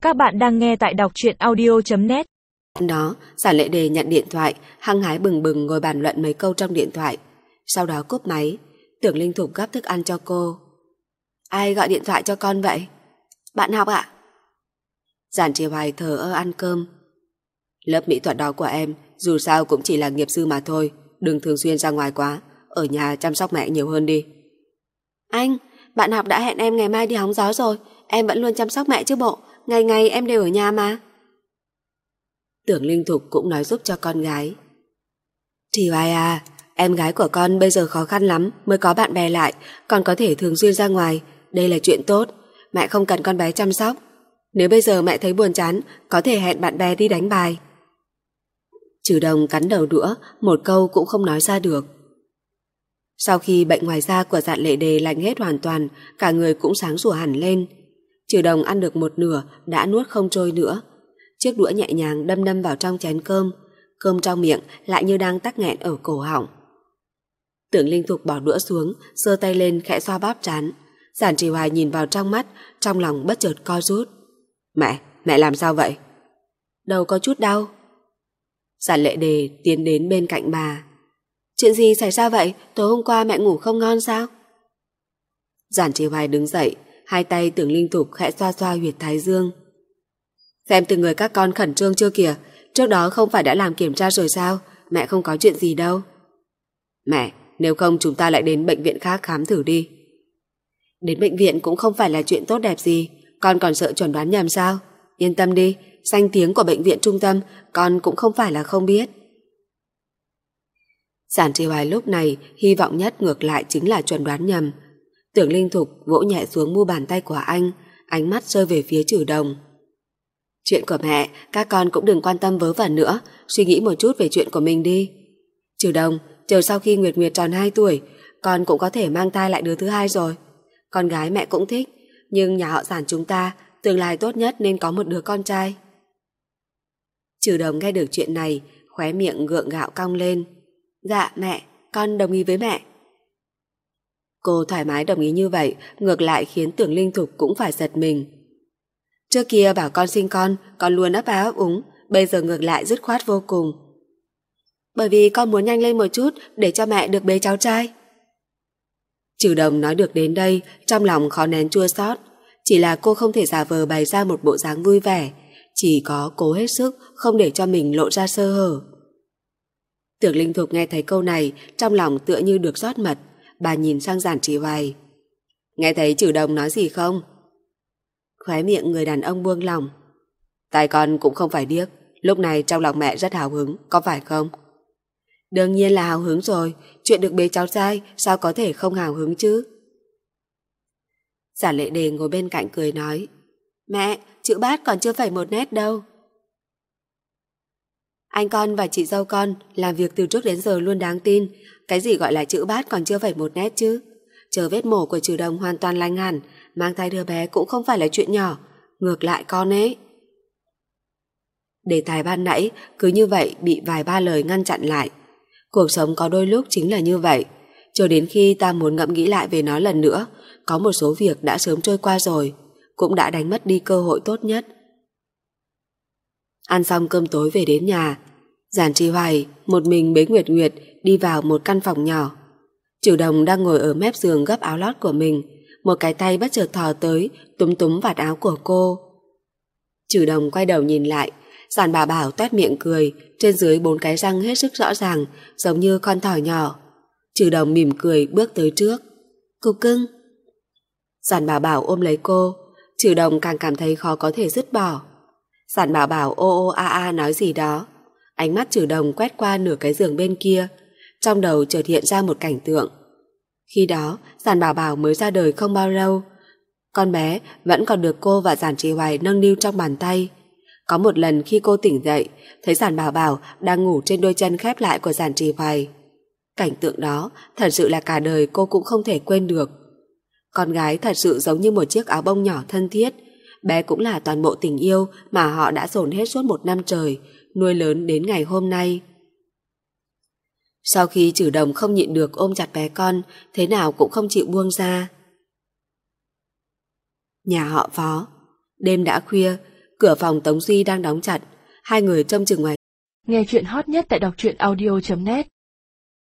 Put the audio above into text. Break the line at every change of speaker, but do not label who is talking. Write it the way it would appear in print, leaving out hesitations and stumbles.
Các bạn đang nghe tại đọc truyện audio.net.
Đó, Giản Lệ Đề nhận điện thoại, hăng hái bừng bừng ngồi bàn luận mấy câu trong điện thoại. Sau đó cúp máy, Tưởng Linh Thục gắp thức ăn cho cô. Ai gọi điện thoại cho con vậy? Bạn học ạ. Giản Trì Hoài thờ ơ ăn cơm. Lớp mỹ thuật đó của em dù sao cũng chỉ là nghiệp dư mà thôi, đừng thường xuyên ra ngoài quá, ở nhà chăm sóc mẹ nhiều hơn đi. Anh, bạn học đã hẹn em ngày mai đi hóng gió rồi, em vẫn luôn chăm sóc mẹ chứ bộ, ngày ngày em đều ở nhà mà. Tưởng Linh Thục cũng nói giúp cho con gái. Trì Hoài à, em gái của con bây giờ khó khăn lắm mới có bạn bè lại, còn có thể thường xuyên ra ngoài, đây là chuyện tốt, mẹ không cần con bé chăm sóc. Nếu bây giờ mẹ thấy buồn chán, có thể hẹn bạn bè đi đánh bài. Trừ Đồng cắn đầu đũa, một câu cũng không nói ra được. Sau khi bệnh ngoài da của Giản Lệ Đề lành hết hoàn toàn, cả người cũng sáng sủa hẳn lên. Trừ Đồng ăn được một nửa đã nuốt không trôi nữa. Chiếc đũa nhẹ nhàng đâm đâm vào trong chén cơm, cơm trong miệng lại như đang tắc nghẹn ở cổ họng. Tưởng Linh Thục bỏ đũa xuống, giơ tay lên khẽ xoa bóp trán. Giản Trì Hoài nhìn vào trong mắt, trong lòng bất chợt co rút. Mẹ làm sao vậy? Đầu có chút đau. Giản Lệ Đề tiến đến bên cạnh bà. Chuyện gì xảy ra vậy? Tối hôm qua mẹ ngủ không ngon sao? Giản Trì Hoài đứng dậy, hai tay Tưởng Linh Thục khẽ xoa xoa huyệt thái dương. Xem từng người các con khẩn trương chưa kìa, trước đó không phải đã làm kiểm tra rồi sao? Mẹ không có chuyện gì đâu. Mẹ, nếu không chúng ta lại đến bệnh viện khác khám thử đi. Đến bệnh viện cũng không phải là chuyện tốt đẹp gì, con còn sợ chuẩn đoán nhầm sao? Yên tâm đi, danh tiếng của bệnh viện trung tâm con cũng không phải là không biết. Giản Trì Hoài lúc này hy vọng nhất ngược lại chính là chuẩn đoán nhầm. Tưởng Linh Thục vỗ nhẹ xuống mu bàn tay của anh, ánh mắt rơi về phía Trừ Đồng. Chuyện của mẹ, các con cũng đừng quan tâm vớ vẩn nữa, suy nghĩ một chút về chuyện của mình đi. Trừ Đồng, chờ sau khi Nguyệt Nguyệt tròn 2 tuổi, con cũng có thể mang thai lại đứa thứ hai rồi. Con gái mẹ cũng thích, nhưng nhà họ Giản chúng ta tương lai tốt nhất nên có một đứa con trai. Trừ Đồng nghe được chuyện này, khóe miệng gượng gạo cong lên. Dạ mẹ, con đồng ý với mẹ. Cô thoải mái đồng ý như vậy, ngược lại khiến Tưởng Linh Thục cũng phải giật mình. Trước kia bảo con sinh con luôn ấp á ấp úng, bây giờ ngược lại dứt khoát vô cùng. Bởi vì con muốn nhanh lên một chút để cho mẹ được bế cháu trai. Trừ Đồng nói được đến đây, trong lòng khó nén chua xót. Chỉ là cô không thể giả vờ bày ra một bộ dáng vui vẻ, chỉ có cố hết sức không để cho mình lộ ra sơ hở. Tưởng Linh Thục nghe thấy câu này, trong lòng tựa như được rót mật. Bà nhìn sang Giản Trì Hoài. Nghe thấy Trừ Đồng nói gì không? Khóe miệng người đàn ông buông lỏng. Tai con cũng không phải điếc, lúc này trong lòng mẹ rất hào hứng, có phải không? Đương nhiên là hào hứng rồi, chuyện được bế cháu trai sao có thể không hào hứng chứ? Giản Lệ Đề ngồi bên cạnh cười nói. Mẹ, chữ bát còn chưa phải một nét đâu. Anh con và chị dâu con làm việc từ trước đến giờ luôn đáng tin, cái gì gọi là chữ bát còn chưa phải một nét chứ? Chờ vết mổ của Trừ Đồng hoàn toàn lành hẳn, mang thai đứa bé cũng không phải là chuyện nhỏ, ngược lại con ấy. Đề tài ban nãy cứ như vậy bị vài ba lời ngăn chặn lại. Cuộc sống có đôi lúc chính là như vậy, chờ đến khi ta muốn ngẫm nghĩ lại về nó lần nữa, có một số việc đã sớm trôi qua rồi, cũng đã đánh mất đi cơ hội tốt nhất. Ăn xong cơm tối về đến nhà, Giản Trì Hoài một mình bế Nguyệt Nguyệt đi vào một căn phòng nhỏ. Trừ Đồng đang ngồi ở mép giường gấp áo lót của mình, một cái tay bất chợt thò tới túm túm vạt áo của cô. Trừ Đồng quay đầu nhìn lại, Giản Bảo Bảo toét miệng cười, trên dưới 4 cái răng hết sức rõ ràng, giống như con thỏ nhỏ. Trừ Đồng mỉm cười bước tới trước. Cục cưng. Giản Bảo Bảo ôm lấy cô, Trừ Đồng càng cảm thấy khó có thể dứt bỏ. Giản Bảo Bảo ô ô a a nói gì đó. Ánh mắt Trừ Đồng quét qua nửa cái giường bên kia, trong đầu chợt hiện ra một cảnh tượng. Khi đó, Giản Bảo Bảo mới ra đời không bao lâu. Con bé vẫn còn được cô và Giản Trì Hoài nâng niu trong bàn tay. Có một lần khi cô tỉnh dậy, thấy Giản Bảo Bảo đang ngủ trên đôi chân khép lại của Giản Trì Hoài. Cảnh tượng đó thật sự là cả đời cô cũng không thể quên được. Con gái thật sự giống như một chiếc áo bông nhỏ thân thiết, bé cũng là toàn bộ tình yêu mà họ đã dồn hết suốt 1 năm trời, nuôi lớn đến ngày hôm nay. Sau khi Trừ Đồng không nhịn được ôm chặt bé con, thế nào cũng không chịu buông ra. Nhà họ Phó. Đêm đã khuya, Cửa phòng Tống Duy đang đóng chặt. Hai người trông chừng ngoài.
Nghe chuyện hot nhất tại đọc truyện audio.net